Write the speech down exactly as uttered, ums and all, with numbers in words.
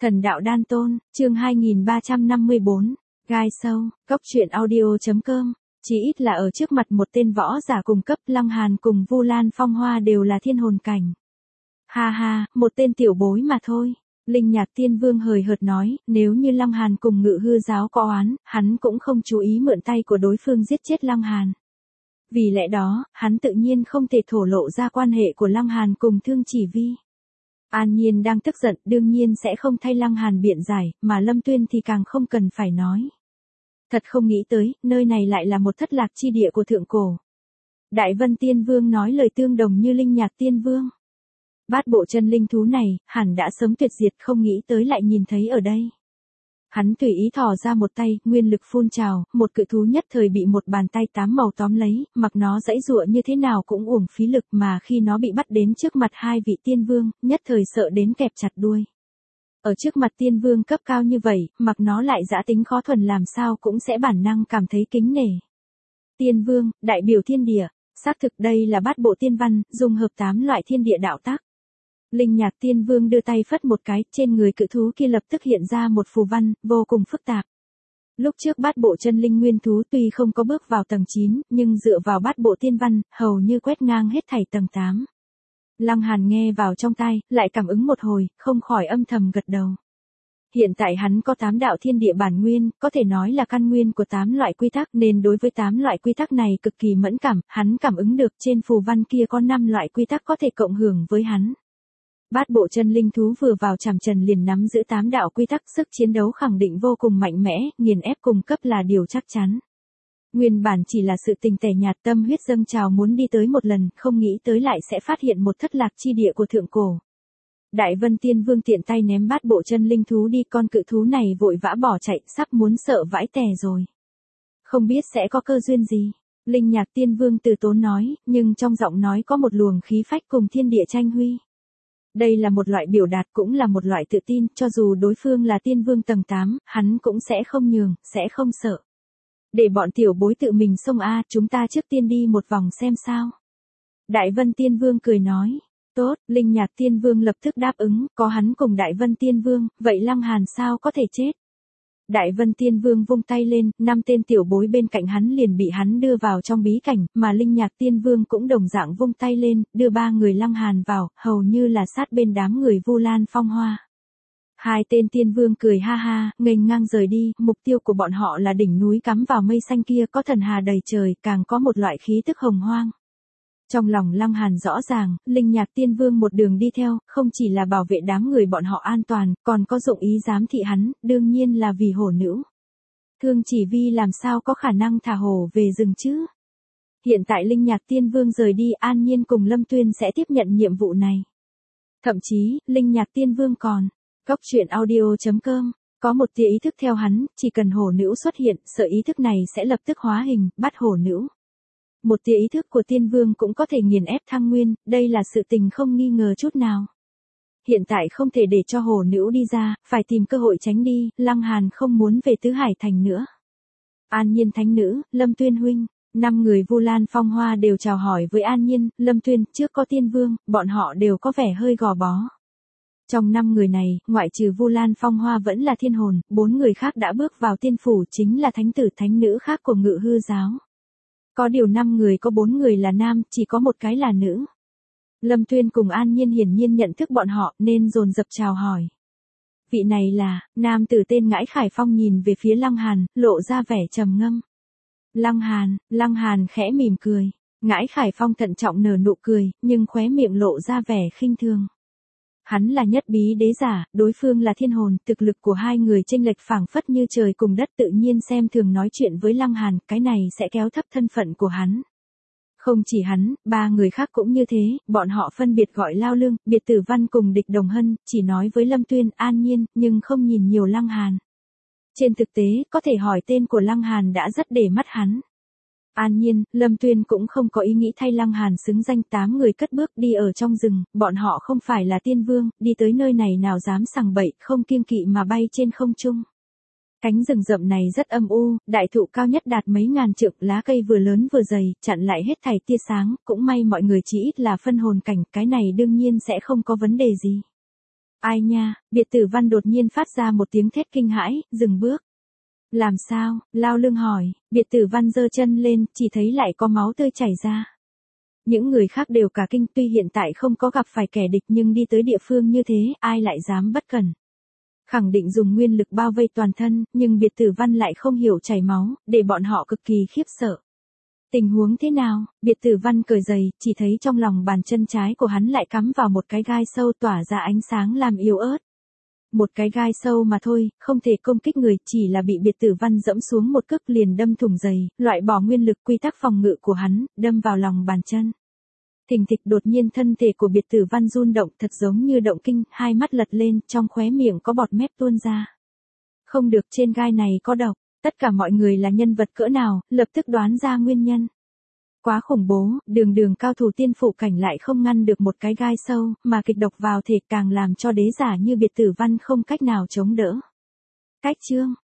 Thần đạo đan tôn, chương hai nghìn ba trăm năm mươi bốn, gai sâu, cốc truyện audio.com, chỉ ít là ở trước mặt một tên võ giả cùng cấp. Lăng Hàn cùng Vu Lan Phong Hoa đều là thiên hồn cảnh. Ha ha, một tên tiểu bối mà thôi. Linh Nhạc Tiên Vương hời hợt nói, nếu như Lăng Hàn cùng Ngự Hư giáo có oán, hắn cũng không chú ý mượn tay của đối phương giết chết Lăng Hàn. Vì lẽ đó, hắn tự nhiên không thể thổ lộ ra quan hệ của Lăng Hàn cùng Thương Chỉ Vi. An Nhiên đang tức giận, đương nhiên sẽ không thay Lăng Hàn biện giải, mà Lâm Tuyên thì càng không cần phải nói. Thật không nghĩ tới, nơi này lại là một thất lạc chi địa của thượng cổ. Đại Vân Tiên Vương nói lời tương đồng như Linh Nhạc Tiên Vương. Bát bộ chân linh thú này, hẳn đã sớm tuyệt diệt, không nghĩ tới lại nhìn thấy ở đây. Hắn tùy ý thò ra một tay, nguyên lực phun trào, một cự thú nhất thời bị một bàn tay tám màu tóm lấy, mặc nó giãy giụa như thế nào cũng uổng phí lực, mà khi nó bị bắt đến trước mặt hai vị tiên vương, nhất thời sợ đến kẹp chặt đuôi. Ở trước mặt tiên vương cấp cao như vậy, mặc nó lại dã tính khó thuần làm sao cũng sẽ bản năng cảm thấy kính nể. Tiên vương, đại biểu thiên địa, xác thực đây là bát bộ tiên văn, dùng hợp tám loại thiên địa đạo tác. Linh Nhạc Tiên Vương đưa tay phất một cái, trên người cự thú kia lập tức hiện ra một phù văn, vô cùng phức tạp. Lúc trước bát bộ chân linh nguyên thú tuy không có bước vào tầng chín, nhưng dựa vào bát bộ tiên văn, hầu như quét ngang hết thảy tầng tám. Lăng Hàn nghe vào trong tai, lại cảm ứng một hồi, không khỏi âm thầm gật đầu. Hiện tại hắn có tám đạo thiên địa bản nguyên, có thể nói là căn nguyên của tám loại quy tắc, nên đối với tám loại quy tắc này cực kỳ mẫn cảm, hắn cảm ứng được trên phù văn kia có năm loại quy tắc có thể cộng hưởng với hắn. Bát bộ chân linh thú vừa vào chảm trần liền nắm giữ tám đạo quy tắc, sức chiến đấu khẳng định vô cùng mạnh mẽ, nghiền ép cùng cấp là điều chắc chắn. Nguyên bản chỉ là sự tình tẻ nhạt, tâm huyết dâng trào muốn đi tới một lần, không nghĩ tới lại sẽ phát hiện một thất lạc chi địa của thượng cổ. Đại Vân Tiên Vương tiện tay ném bát bộ chân linh thú đi, con cự thú này vội vã bỏ chạy, sắp muốn sợ vãi tè rồi. Không biết sẽ có cơ duyên gì. Linh Nhạc Tiên Vương từ tốn nói, nhưng trong giọng nói có một luồng khí phách cùng thiên địa tranh huy. Đây là một loại biểu đạt, cũng là một loại tự tin, cho dù đối phương là tiên vương tầng tám, hắn cũng sẽ không nhường, sẽ không sợ. Để bọn tiểu bối tự mình xông a, chúng ta trước tiên đi một vòng xem sao. Đại Vân Tiên Vương cười nói, tốt. Linh Nhạc Tiên Vương lập tức đáp ứng, có hắn cùng Đại Vân Tiên Vương, vậy Lăng Hàn sao có thể chết. Đại Vân Tiên Vương vung tay lên, năm tên tiểu bối bên cạnh hắn liền bị hắn đưa vào trong bí cảnh, mà Linh Nhạc Tiên Vương cũng đồng dạng vung tay lên, đưa ba người Lăng Hàn vào, hầu như là sát bên đám người Vu Lan Phong Hoa. Hai tên tiên vương cười ha ha, nghênh ngang rời đi, mục tiêu của bọn họ là đỉnh núi cắm vào mây xanh kia, có thần hà đầy trời, càng có một loại khí tức hồng hoang. Trong lòng Lăng Hàn rõ ràng, Linh Nhạc Tiên Vương một đường đi theo, không chỉ là bảo vệ đám người bọn họ an toàn, còn có dụng ý giám thị hắn, đương nhiên là vì hổ nữ. Thương Chỉ Vi làm sao có khả năng thả hổ về rừng chứ? Hiện tại Linh Nhạc Tiên Vương rời đi, An Nhiên cùng Lâm Tuyên sẽ tiếp nhận nhiệm vụ này. Thậm chí, Linh Nhạc Tiên Vương còn, cốc truyện audio.com, có một tia ý thức theo hắn, chỉ cần hổ nữ xuất hiện, sợ ý thức này sẽ lập tức hóa hình, bắt hổ nữ. Một tia ý thức của tiên vương cũng có thể nghiền ép thăng nguyên, đây là sự tình không nghi ngờ chút nào. Hiện tại không thể để cho hổ nữ đi ra, phải tìm cơ hội tránh đi, Lăng Hàn không muốn về Tứ Hải Thành nữa. An Nhiên thánh nữ, Lâm Tuyên huynh, năm người Vu Lan Phong Hoa đều chào hỏi với An Nhiên, Lâm Tuyên, trước có tiên vương, bọn họ đều có vẻ hơi gò bó. Trong năm người này, ngoại trừ Vu Lan Phong Hoa vẫn là thiên hồn, bốn người khác đã bước vào tiên phủ, chính là thánh tử thánh nữ khác của Ngự Hư giáo. Có điều năm người có bốn người là nam, chỉ có một cái là nữ. Lâm Tuyên cùng An Nhiên hiển nhiên nhận thức bọn họ nên dồn dập chào hỏi. Vị này là, nam tử tên Ngãi Khải Phong nhìn về phía Lăng Hàn, lộ ra vẻ trầm ngâm. Lăng Hàn, Lăng Hàn khẽ mỉm cười. Ngãi Khải Phong thận trọng nở nụ cười, nhưng khóe miệng lộ ra vẻ khinh thường. Hắn là nhất bí đế giả, đối phương là thiên hồn, thực lực của hai người chênh lệch phảng phất như trời cùng đất, tự nhiên xem thường nói chuyện với Lăng Hàn, cái này sẽ kéo thấp thân phận của hắn. Không chỉ hắn, ba người khác cũng như thế, bọn họ phân biệt gọi Lao Lương, Biệt Tử Văn cùng Địch Đồng Hân, chỉ nói với Lâm Tuyên, An Nhiên, nhưng không nhìn nhiều Lăng Hàn. Trên thực tế, có thể hỏi tên của Lăng Hàn đã rất để mắt hắn. An Nhiên, Lâm Tuyên cũng không có ý nghĩ thay Lăng Hàn xứng danh, tám người cất bước đi ở trong rừng, bọn họ không phải là tiên vương, đi tới nơi này nào dám sằng bậy, không kiêng kỵ mà bay trên không trung. Cánh rừng rậm này rất âm u, đại thụ cao nhất đạt mấy ngàn trượng, lá cây vừa lớn vừa dày, chặn lại hết thảy tia sáng, cũng may mọi người chỉ ít là phân hồn cảnh, cái này đương nhiên sẽ không có vấn đề gì. Ai nha, biệt tử văn đột nhiên phát ra một tiếng thét kinh hãi, dừng bước. Làm sao, Lao Lương hỏi, biệt tử văn giơ chân lên, chỉ thấy lại có máu tươi chảy ra. Những người khác đều cả kinh, tuy hiện tại không có gặp phải kẻ địch nhưng đi tới địa phương như thế, ai lại dám bất cẩn. Khẳng định dùng nguyên lực bao vây toàn thân, nhưng biệt tử văn lại không hiểu chảy máu, để bọn họ cực kỳ khiếp sợ. Tình huống thế nào, biệt tử văn cởi giày, chỉ thấy trong lòng bàn chân trái của hắn lại cắm vào một cái gai sâu tỏa ra ánh sáng làm yếu ớt. Một cái gai sâu mà thôi, không thể công kích người, chỉ là bị biệt tử văn dẫm xuống một cước liền đâm thủng giày, loại bỏ nguyên lực quy tắc phòng ngự của hắn, đâm vào lòng bàn chân. Thình thịch đột nhiên thân thể của biệt tử văn run động thật giống như động kinh, hai mắt lật lên, trong khóe miệng có bọt mép tuôn ra. Không được, trên gai này có độc, tất cả mọi người là nhân vật cỡ nào, lập tức đoán ra nguyên nhân. Quá khủng bố, đường đường cao thủ tiên phụ cảnh lại không ngăn được một cái gai sâu, mà kịch độc vào thể càng làm cho đế giả như biệt tử văn không cách nào chống đỡ. Cách chương,